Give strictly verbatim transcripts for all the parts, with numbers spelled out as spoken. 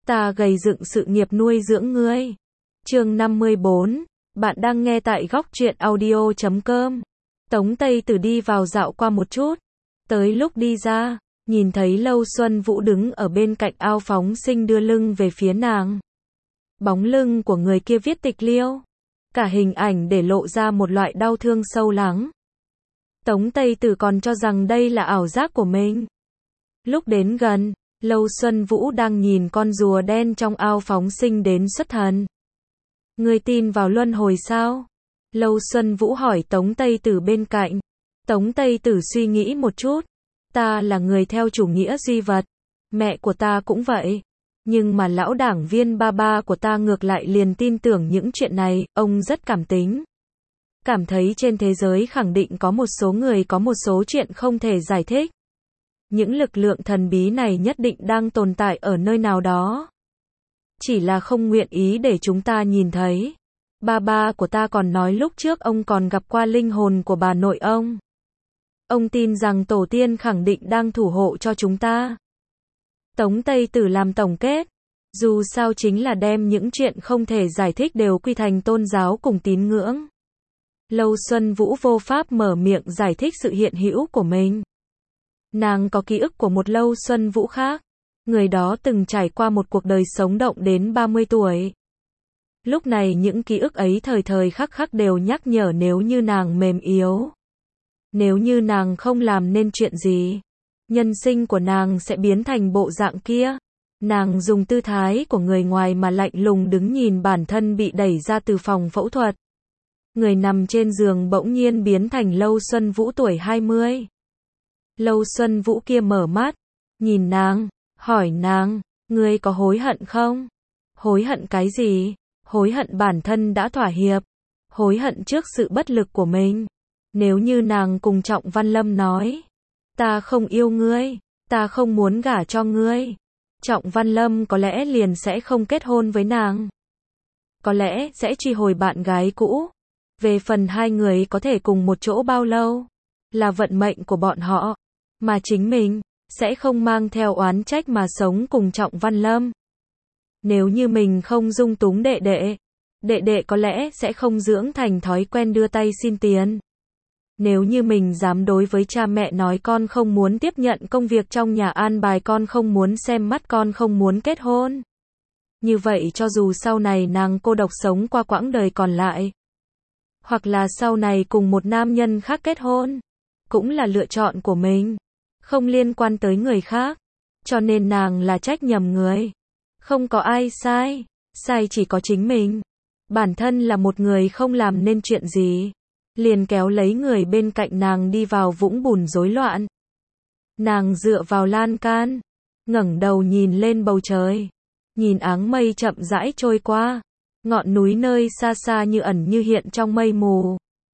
ta gầy dựng sự nghiệp nuôi dưỡng ngươi. Chương năm mươi bốn, bạn đang nghe tại góc truyện audio chấm com. Tống Tây Tử đi vào dạo qua một chút. Tới lúc đi ra, nhìn thấy Lâu Xuân Vũ đứng ở bên cạnh ao phóng sinh đưa lưng về phía nàng. Bóng lưng của người kia viết tịch liêu. Cả hình ảnh để lộ ra một loại đau thương sâu lắng. Tống Tây Tử còn cho rằng đây là ảo giác của mình. Lúc đến gần, Lâu Xuân Vũ đang nhìn con rùa đen trong ao phóng sinh đến xuất thần. Ngươi tin vào luân hồi sao? Lâu Xuân Vũ hỏi Tống Tây Tử bên cạnh. Tống Tây Tử suy nghĩ một chút. Ta là người theo chủ nghĩa duy vật. Mẹ của ta cũng vậy. Nhưng mà lão đảng viên ba ba của ta ngược lại liền tin tưởng những chuyện này, ông rất cảm tính. Cảm thấy trên thế giới khẳng định có một số người có một số chuyện không thể giải thích. Những lực lượng thần bí này nhất định đang tồn tại ở nơi nào đó. Chỉ là không nguyện ý để chúng ta nhìn thấy. Ba ba của ta còn nói lúc trước ông còn gặp qua linh hồn của bà nội ông. Ông tin rằng tổ tiên khẳng định đang thủ hộ cho chúng ta. Tống Tây Tử làm tổng kết. Dù sao chính là đem những chuyện không thể giải thích đều quy thành tôn giáo cùng tín ngưỡng. Lâu Xuân Vũ vô pháp mở miệng giải thích sự hiện hữu của mình. Nàng có ký ức của một Lâu Xuân Vũ khác. Người đó từng trải qua một cuộc đời sống động đến ba mươi tuổi. Lúc này những ký ức ấy thời thời khắc khắc đều nhắc nhở nếu như nàng mềm yếu. Nếu như nàng không làm nên chuyện gì, nhân sinh của nàng sẽ biến thành bộ dạng kia. Nàng dùng tư thái của người ngoài mà lạnh lùng đứng nhìn bản thân bị đẩy ra từ phòng phẫu thuật. Người nằm trên giường bỗng nhiên biến thành Lâu Xuân Vũ tuổi hai mươi. Lâu Xuân Vũ kia mở mắt, nhìn nàng, hỏi nàng, ngươi có hối hận không? Hối hận cái gì? Hối hận bản thân đã thỏa hiệp. Hối hận trước sự bất lực của mình. Nếu như nàng cùng Trọng Văn Lâm nói, ta không yêu ngươi, ta không muốn gả cho ngươi, Trọng Văn Lâm có lẽ liền sẽ không kết hôn với nàng. Có lẽ sẽ truy hồi bạn gái cũ. Về phần hai người có thể cùng một chỗ bao lâu, là vận mệnh của bọn họ. Mà chính mình, sẽ không mang theo oán trách mà sống cùng Trọng Văn Lâm. Nếu như mình không dung túng đệ đệ, đệ đệ có lẽ sẽ không dưỡng thành thói quen đưa tay xin tiền. Nếu như mình dám đối với cha mẹ nói con không muốn tiếp nhận công việc trong nhà an bài con không muốn xem mắt con không muốn kết hôn. Như vậy cho dù sau này nàng cô độc sống qua quãng đời còn lại, hoặc là sau này cùng một nam nhân khác kết hôn, cũng là lựa chọn của mình, không liên quan tới người khác. Cho nên nàng là trách nhầm người. Không có ai sai, sai chỉ có chính mình. Bản thân là một người không làm nên chuyện gì, liền kéo lấy người bên cạnh nàng đi vào vũng bùn rối loạn. Nàng dựa vào lan can, ngẩng đầu nhìn lên bầu trời, nhìn áng mây chậm rãi trôi qua, ngọn núi nơi xa xa như ẩn như hiện trong mây mù.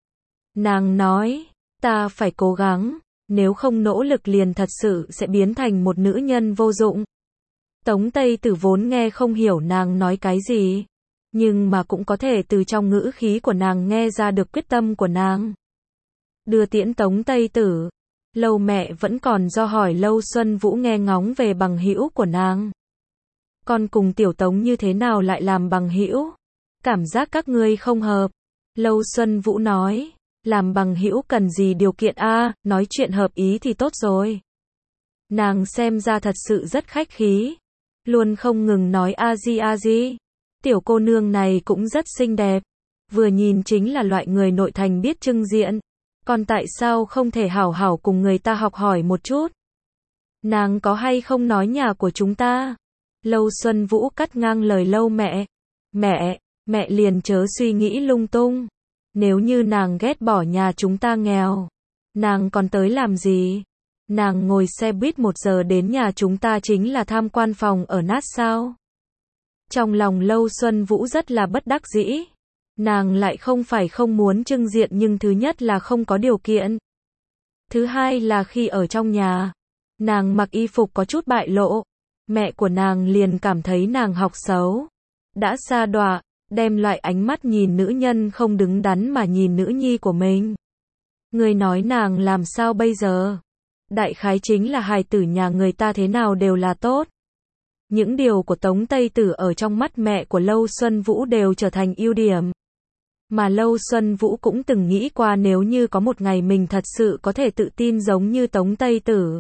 Nàng nói, ta phải cố gắng, nếu không nỗ lực liền thật sự sẽ biến thành một nữ nhân vô dụng. Tống Tây Tử vốn nghe không hiểu nàng nói cái gì, nhưng mà cũng có thể từ trong ngữ khí của nàng nghe ra được quyết tâm của nàng. Đưa tiễn Tống Tây Tử, Lâu mẹ vẫn còn do hỏi Lâu Xuân Vũ nghe ngóng về bằng hữu của nàng. Con cùng Tiểu Tống như thế nào lại làm bằng hữu? Cảm giác các ngươi không hợp. Lâu Xuân Vũ nói, làm bằng hữu cần gì điều kiện a, à, nói chuyện hợp ý thì tốt rồi. Nàng xem ra thật sự rất khách khí, luôn không ngừng nói a di a di. Tiểu cô nương này cũng rất xinh đẹp, vừa nhìn chính là loại người nội thành biết trưng diện. Còn tại sao không thể hảo hảo cùng người ta học hỏi một chút? Nàng có hay không nói nhà của chúng ta? Lâu Xuân Vũ cắt ngang lời Lâu mẹ. Mẹ, mẹ liền chớ suy nghĩ lung tung. Nếu như nàng ghét bỏ nhà chúng ta nghèo, nàng còn tới làm gì? Nàng ngồi xe buýt một giờ đến nhà chúng ta chính là tham quan phòng ở nát sao? Trong lòng Lâu Xuân Vũ rất là bất đắc dĩ. Nàng lại không phải không muốn trưng diện nhưng thứ nhất là không có điều kiện. Thứ hai là khi ở trong nhà, nàng mặc y phục có chút bại lộ. Mẹ của nàng liền cảm thấy nàng học xấu. Đã xa đọa, đem loại ánh mắt nhìn nữ nhân không đứng đắn mà nhìn nữ nhi của mình. Người nói nàng làm sao bây giờ? Đại khái chính là hài tử nhà người ta thế nào đều là tốt. Những điều của Tống Tây Tử ở trong mắt mẹ của Lâu Xuân Vũ đều trở thành ưu điểm. Mà Lâu Xuân Vũ cũng từng nghĩ qua nếu như có một ngày mình thật sự có thể tự tin giống như Tống Tây Tử.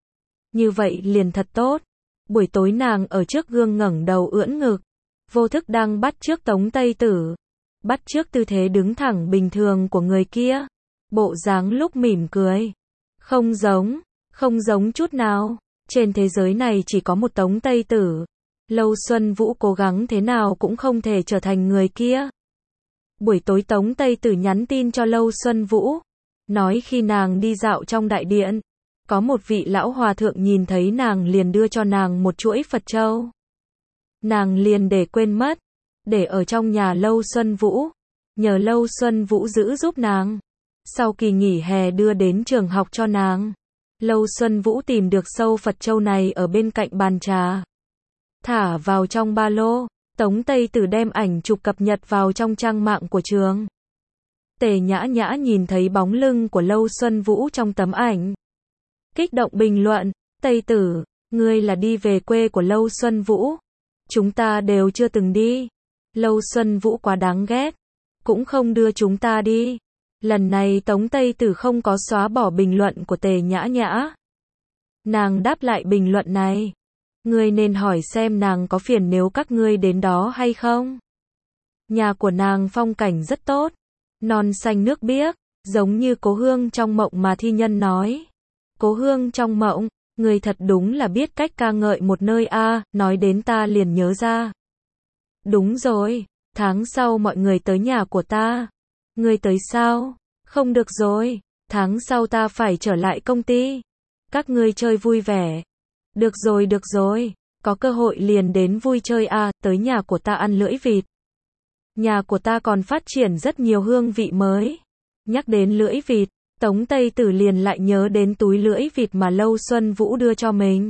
Như vậy liền thật tốt. Buổi tối nàng ở trước gương ngẩng đầu ưỡn ngực, vô thức đang bắt chước Tống Tây Tử. Bắt chước tư thế đứng thẳng bình thường của người kia. Bộ dáng lúc mỉm cười. Không giống, không giống chút nào. Trên thế giới này chỉ có một Tống Tây Tử. Lâu Xuân Vũ cố gắng thế nào cũng không thể trở thành người kia. Buổi tối Tống Tây Tử nhắn tin cho Lâu Xuân Vũ. Nói khi nàng đi dạo trong đại điện, có một vị lão hòa thượng nhìn thấy nàng liền đưa cho nàng một chuỗi Phật châu. Nàng liền để quên mất. Để ở trong nhà Lâu Xuân Vũ. Nhờ Lâu Xuân Vũ giữ giúp nàng. Sau kỳ nghỉ hè đưa đến trường học cho nàng. Lâu Xuân Vũ tìm được sâu Phật châu này ở bên cạnh bàn trà. Thả vào trong ba lô. Tống Tây Tử đem ảnh chụp cập nhật vào trong trang mạng của trường. Tề Nhã Nhã nhìn thấy bóng lưng của Lâu Xuân Vũ trong tấm ảnh. Kích động bình luận, Tây Tử, ngươi là đi về quê của Lâu Xuân Vũ. Chúng ta đều chưa từng đi. Lâu Xuân Vũ quá đáng ghét. Cũng không đưa chúng ta đi. Lần này Tống Tây Tử không có xóa bỏ bình luận của Tề Nhã Nhã. Nàng đáp lại bình luận này. Ngươi nên hỏi xem nàng có phiền nếu các ngươi đến đó hay không. Nhà của nàng phong cảnh rất tốt. Non xanh nước biếc, giống như Cố Hương trong mộng mà thi nhân nói. Cố Hương trong mộng, ngươi thật đúng là biết cách ca ngợi một nơi a, à, nói đến ta liền nhớ ra. Đúng rồi, tháng sau mọi người tới nhà của ta. Ngươi tới sao? Không được rồi, tháng sau ta phải trở lại công ty. Các ngươi chơi vui vẻ. Được rồi được rồi, có cơ hội liền đến vui chơi a, à, tới nhà của ta ăn lưỡi vịt. Nhà của ta còn phát triển rất nhiều hương vị mới. Nhắc đến lưỡi vịt, Tống Tây Tử liền lại nhớ đến túi lưỡi vịt mà Lâu Xuân Vũ đưa cho mình.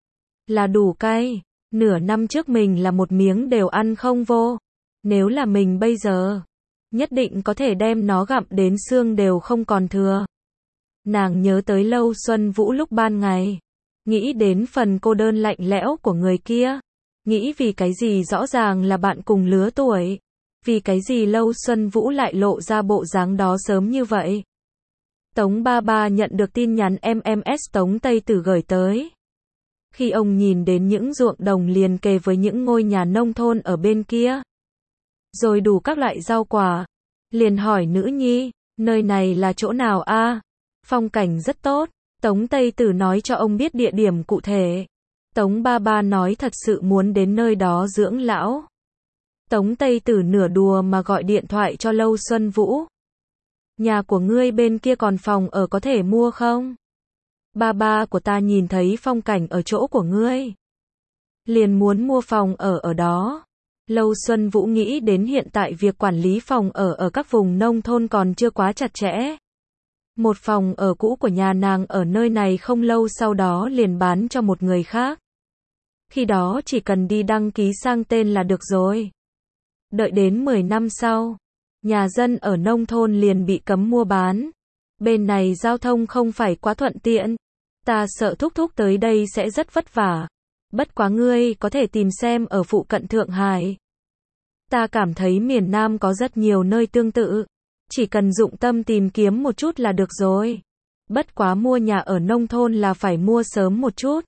Là đủ cay, nửa năm trước mình là một miếng đều ăn không vô. Nếu là mình bây giờ, nhất định có thể đem nó gặm đến xương đều không còn thừa. Nàng nhớ tới Lâu Xuân Vũ lúc ban ngày. Nghĩ đến phần cô đơn lạnh lẽo của người kia. Nghĩ vì cái gì rõ ràng là bạn cùng lứa tuổi. Vì cái gì Lâu Xuân Vũ lại lộ ra bộ dáng đó sớm như vậy. Tống ba ba nhận được tin nhắn em em ét Tống Tây Tử gửi tới. Khi ông nhìn đến những ruộng đồng liền kề với những ngôi nhà nông thôn ở bên kia. Rồi đủ các loại rau quả. Liền hỏi nữ nhi, nơi này là chỗ nào a? À? Phong cảnh rất tốt. Tống Tây Tử nói cho ông biết địa điểm cụ thể. Tống ba ba nói thật sự muốn đến nơi đó dưỡng lão. Tống Tây Tử nửa đùa mà gọi điện thoại cho Lâu Xuân Vũ. Nhà của ngươi bên kia còn phòng ở có thể mua không? Ba ba của ta nhìn thấy phong cảnh ở chỗ của ngươi. Liền muốn mua phòng ở ở đó. Lâu Xuân Vũ nghĩ đến hiện tại việc quản lý phòng ở ở các vùng nông thôn còn chưa quá chặt chẽ. Một phòng ở cũ của nhà nàng ở nơi này không lâu sau đó liền bán cho một người khác. Khi đó chỉ cần đi đăng ký sang tên là được rồi. Đợi đến mười năm sau, nhà dân ở nông thôn liền bị cấm mua bán. Bên này giao thông không phải quá thuận tiện. Ta sợ thúc thúc tới đây sẽ rất vất vả. Bất quá ngươi có thể tìm xem ở phụ cận Thượng Hải. Ta cảm thấy miền Nam có rất nhiều nơi tương tự. Chỉ cần dụng tâm tìm kiếm một chút là được rồi. Bất quá mua nhà ở nông thôn là phải mua sớm một chút.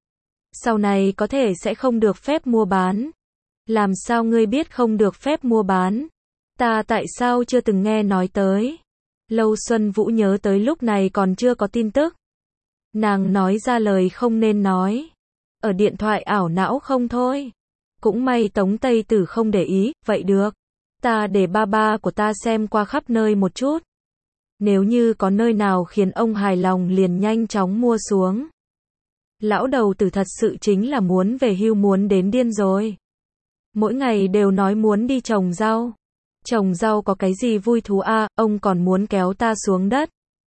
Sau này có thể sẽ không được phép mua bán. Làm sao ngươi biết không được phép mua bán? Ta tại sao chưa từng nghe nói tới? Lâu Xuân Vũ nhớ tới lúc này còn chưa có tin tức. Nàng nói ra lời không nên nói. Ở điện thoại ảo não không thôi. Cũng may Tống Tây Tử không để ý, vậy được. Ta để ba ba của ta xem qua khắp nơi một chút. Nếu như có nơi nào khiến ông hài lòng liền nhanh chóng mua xuống. Lão đầu tử thật sự chính là muốn về hưu muốn đến điên rồi. Mỗi ngày đều nói muốn đi trồng rau. Trồng rau có cái gì vui thú a, à, ông còn muốn kéo ta xuống đất.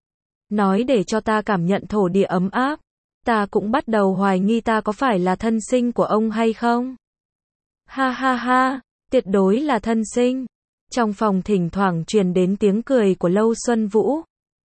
Nói để cho ta cảm nhận thổ địa ấm áp. Ta cũng bắt đầu hoài nghi ta có phải là thân sinh của ông hay không. Ha ha ha, tuyệt đối là thân sinh. Trong phòng thỉnh thoảng truyền đến tiếng cười của Lâu Xuân Vũ.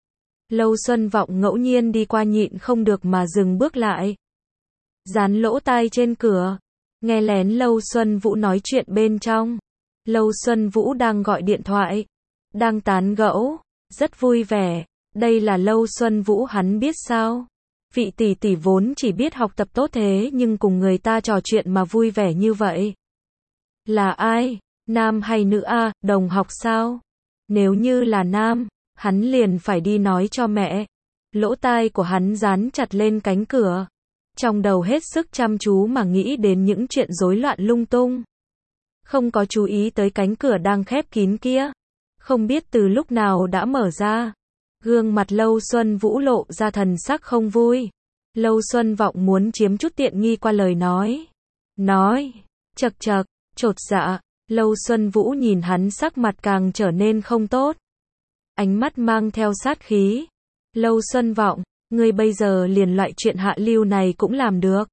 Lâu Xuân Vọng ngẫu nhiên đi qua nhịn không được mà dừng bước lại. Dán lỗ tai trên cửa. nghe lén Lâu Xuân Vũ nói chuyện bên trong. Lâu Xuân Vũ đang gọi điện thoại, đang tán gẫu, rất vui vẻ. Đây là Lâu Xuân Vũ hắn biết sao? Vị tỷ tỷ vốn chỉ biết học tập tốt thế nhưng cùng người ta trò chuyện mà vui vẻ như vậy. Là ai? Nam hay nữ a? Đồng học sao? Nếu như là nam, hắn liền phải đi nói cho mẹ. Lỗ tai của hắn dán chặt lên cánh cửa. Trong đầu hết sức chăm chú mà nghĩ đến những chuyện rối loạn lung tung. Không có chú ý tới cánh cửa đang khép kín kia. Không biết từ lúc nào đã mở ra. Gương mặt Lâu Xuân Vũ lộ ra thần sắc không vui. Lâu Xuân Vọng muốn chiếm chút tiện nghi qua lời nói. Nói, chật chật, chột dạ. Lâu Xuân Vũ nhìn hắn sắc mặt càng trở nên không tốt. Ánh mắt mang theo sát khí. Lâu Xuân Vọng, ngươi bây giờ liền loại chuyện hạ lưu này cũng làm được.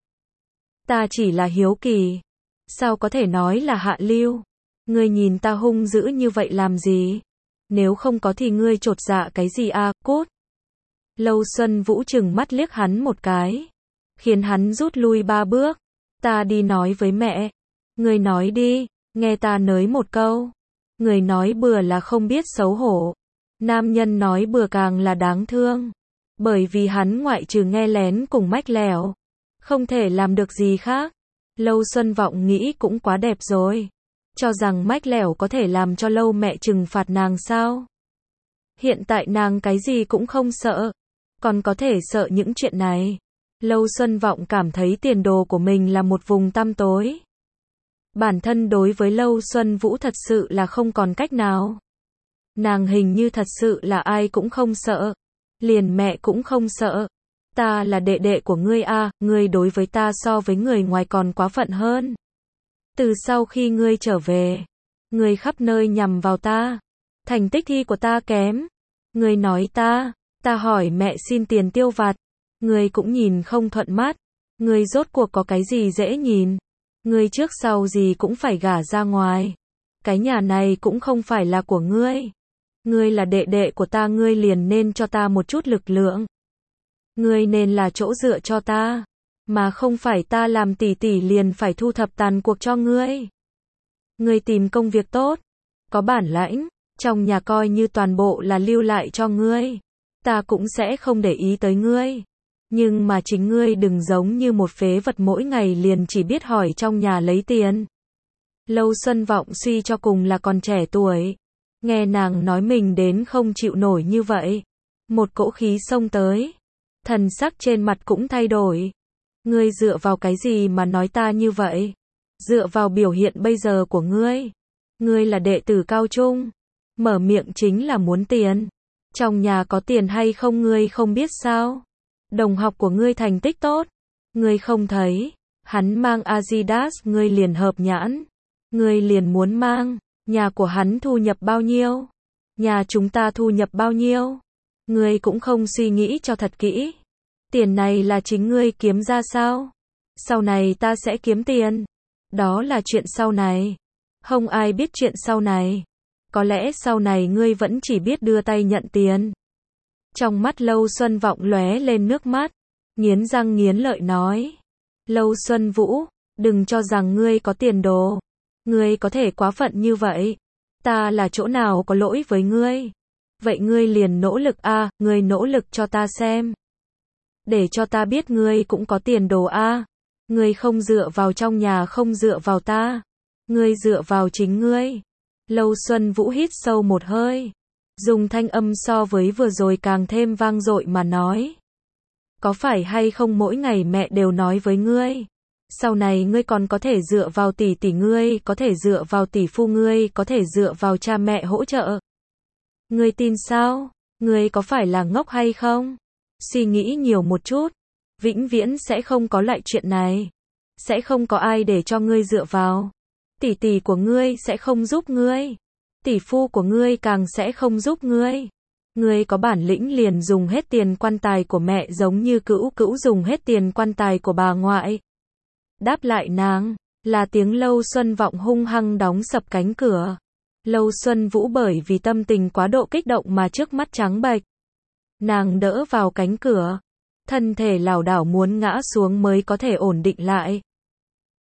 Ta chỉ là hiếu kỳ. Sao có thể nói là hạ lưu? Ngươi nhìn ta hung dữ như vậy làm gì? Nếu không có thì ngươi chột dạ cái gì a, à, cút. Lâu Xuân Vũ chừng mắt liếc hắn một cái. Khiến hắn rút lui ba bước. Ta đi nói với mẹ. Ngươi nói đi, nghe ta nới một câu. Người nói bừa là không biết xấu hổ. Nam nhân nói bừa càng là đáng thương. Bởi vì hắn ngoại trừ nghe lén cùng mách lẻo. Không thể làm được gì khác. Lâu Xuân Vọng nghĩ cũng quá đẹp rồi. Cho rằng mách lẻo có thể làm cho Lâu mẹ trừng phạt nàng sao? Hiện tại nàng cái gì cũng không sợ. Còn có thể sợ những chuyện này. Lâu Xuân Vọng cảm thấy tiền đồ của mình là một vùng tăm tối. Bản thân đối với Lâu Xuân Vũ thật sự là không còn cách nào. Nàng hình như thật sự là ai cũng không sợ. Liền mẹ cũng không sợ. Ta là đệ đệ của ngươi a, à, ngươi đối với ta so với người ngoài còn quá phận hơn. Từ sau khi ngươi trở về, ngươi khắp nơi nhằm vào ta. Thành tích thi của ta kém. Ngươi nói ta, ta hỏi mẹ xin tiền tiêu vặt. Ngươi cũng nhìn không thuận mắt. Ngươi rốt cuộc có cái gì dễ nhìn. Ngươi trước sau gì cũng phải gả ra ngoài. Cái nhà này cũng không phải là của ngươi. Ngươi là đệ đệ của ta, ngươi liền nên cho ta một chút lực lượng. Ngươi nên là chỗ dựa cho ta. Mà không phải ta làm tỷ tỷ liền phải thu thập tàn cuộc cho ngươi. Ngươi tìm công việc tốt. Có bản lãnh. Trong nhà coi như toàn bộ là lưu lại cho ngươi. Ta cũng sẽ không để ý tới ngươi. Nhưng mà chính ngươi đừng giống như một phế vật mỗi ngày liền chỉ biết hỏi trong nhà lấy tiền. Lâu Xuân Vọng suy cho cùng là còn trẻ tuổi. Nghe nàng nói mình đến không chịu nổi như vậy. Một cỗ khí xông tới. Thần sắc trên mặt cũng thay đổi. Ngươi dựa vào cái gì mà nói ta như vậy? Dựa vào biểu hiện bây giờ của ngươi. Ngươi là đệ tử cao trung. Mở miệng chính là muốn tiền. Trong nhà có tiền hay không ngươi không biết sao? Đồng học của ngươi thành tích tốt. Ngươi không thấy. Hắn mang Adidas ngươi liền hợp nhãn. Ngươi liền muốn mang. Nhà của hắn thu nhập bao nhiêu? Nhà chúng ta thu nhập bao nhiêu? Ngươi cũng không suy nghĩ cho thật kỹ. Tiền này là chính ngươi kiếm ra sao? Sau này ta sẽ kiếm tiền. Đó là chuyện sau này. Không ai biết chuyện sau này. Có lẽ sau này ngươi vẫn chỉ biết đưa tay nhận tiền. Trong mắt Lâu Xuân Vọng lóe lên nước mắt. Nghiến răng nghiến lợi nói. Lâu Xuân Vũ, đừng cho rằng ngươi có tiền đồ. Ngươi có thể quá phận như vậy. Ta là chỗ nào có lỗi với ngươi? Vậy ngươi liền nỗ lực a, à, ngươi nỗ lực cho ta xem. Để cho ta biết ngươi cũng có tiền đồ a. À. Ngươi không dựa vào trong nhà, không dựa vào ta. Ngươi dựa vào chính ngươi. Lâu Xuân Vũ hít sâu một hơi. Dùng thanh âm so với vừa rồi càng thêm vang dội mà nói. Có phải hay không mỗi ngày mẹ đều nói với ngươi. Sau này ngươi còn có thể dựa vào tỷ tỷ ngươi, có thể dựa vào tỷ phu ngươi, có thể dựa vào cha mẹ hỗ trợ. Ngươi tin sao? Ngươi có phải là ngốc hay không? Suy nghĩ nhiều một chút. Vĩnh viễn sẽ không có loại chuyện này. Sẽ không có ai để cho ngươi dựa vào. Tỷ tỷ của ngươi sẽ không giúp ngươi. Tỷ phu của ngươi càng sẽ không giúp ngươi. Ngươi có bản lĩnh liền dùng hết tiền quan tài của mẹ giống như cữu cữu dùng hết tiền quan tài của bà ngoại. Đáp lại nàng, là tiếng Lâu Xuân Vọng hung hăng đóng sập cánh cửa. Lâu Xuân Vũ bởi vì tâm tình quá độ kích động mà trước mắt trắng bệch. Nàng đỡ vào cánh cửa. Thân thể lảo đảo muốn ngã xuống mới có thể ổn định lại.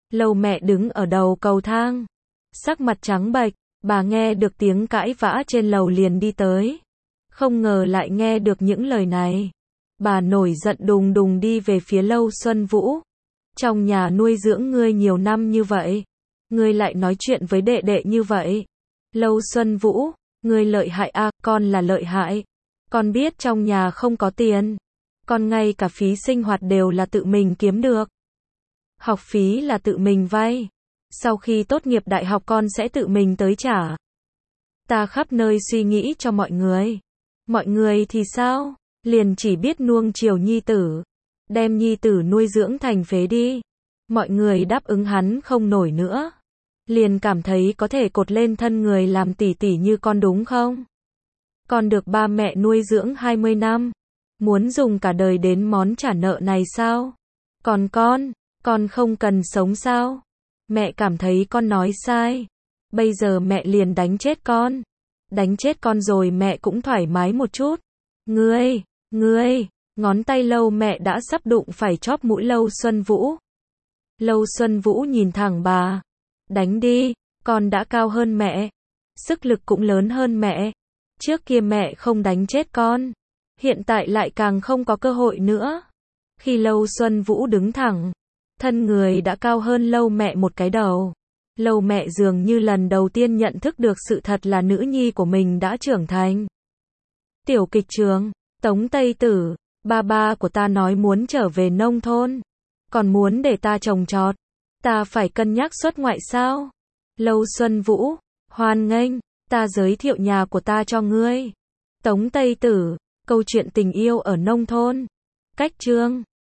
Lâu mẹ đứng ở đầu cầu thang, sắc mặt trắng bệch, bà nghe được tiếng cãi vã trên lầu liền đi tới. Không ngờ lại nghe được những lời này. Bà nổi giận đùng đùng đi về phía Lâu Xuân Vũ. Trong nhà nuôi dưỡng ngươi nhiều năm như vậy, ngươi lại nói chuyện với đệ đệ như vậy. Lâu Xuân Vũ, ngươi lợi hại à, con là lợi hại. Con biết trong nhà không có tiền. Con ngay cả phí sinh hoạt đều là tự mình kiếm được. Học phí là tự mình vay. Sau khi tốt nghiệp đại học con sẽ tự mình tới trả. Ta khắp nơi suy nghĩ cho mọi người. Mọi người thì sao? Liền chỉ biết nuông chiều nhi tử. Đem nhi tử nuôi dưỡng thành phế đi. Mọi người đáp ứng hắn không nổi nữa. Liền cảm thấy có thể cột lên thân người làm tỷ tỷ như con đúng không? Con được ba mẹ nuôi dưỡng hai mươi năm. Muốn dùng cả đời đến món trả nợ này sao? Còn con, con không cần sống sao? Mẹ cảm thấy con nói sai. Bây giờ mẹ liền đánh chết con. Đánh chết con rồi mẹ cũng thoải mái một chút. Ngươi, ngươi, ngón tay Lâu mẹ đã sắp đụng phải chóp mũi Lâu Xuân Vũ. Lâu Xuân Vũ nhìn thẳng bà. Đánh đi, con đã cao hơn mẹ. Sức lực cũng lớn hơn mẹ. Trước kia mẹ không đánh chết con. Hiện tại lại càng không có cơ hội nữa. Khi Lâu Xuân Vũ đứng thẳng, thân người đã cao hơn Lâu mẹ một cái đầu. Lâu mẹ dường như lần đầu tiên nhận thức được sự thật là nữ nhi của mình đã trưởng thành. Tiểu kịch trường, Tống Tây Tử, ba ba của ta nói muốn trở về nông thôn. Còn muốn để ta trồng trọt. Ta phải cân nhắc xuất ngoại sao? Lâu Xuân Vũ, hoan nghênh, ta giới thiệu nhà của ta cho ngươi. Tống Tây Tử, câu chuyện tình yêu ở nông thôn. Cách chương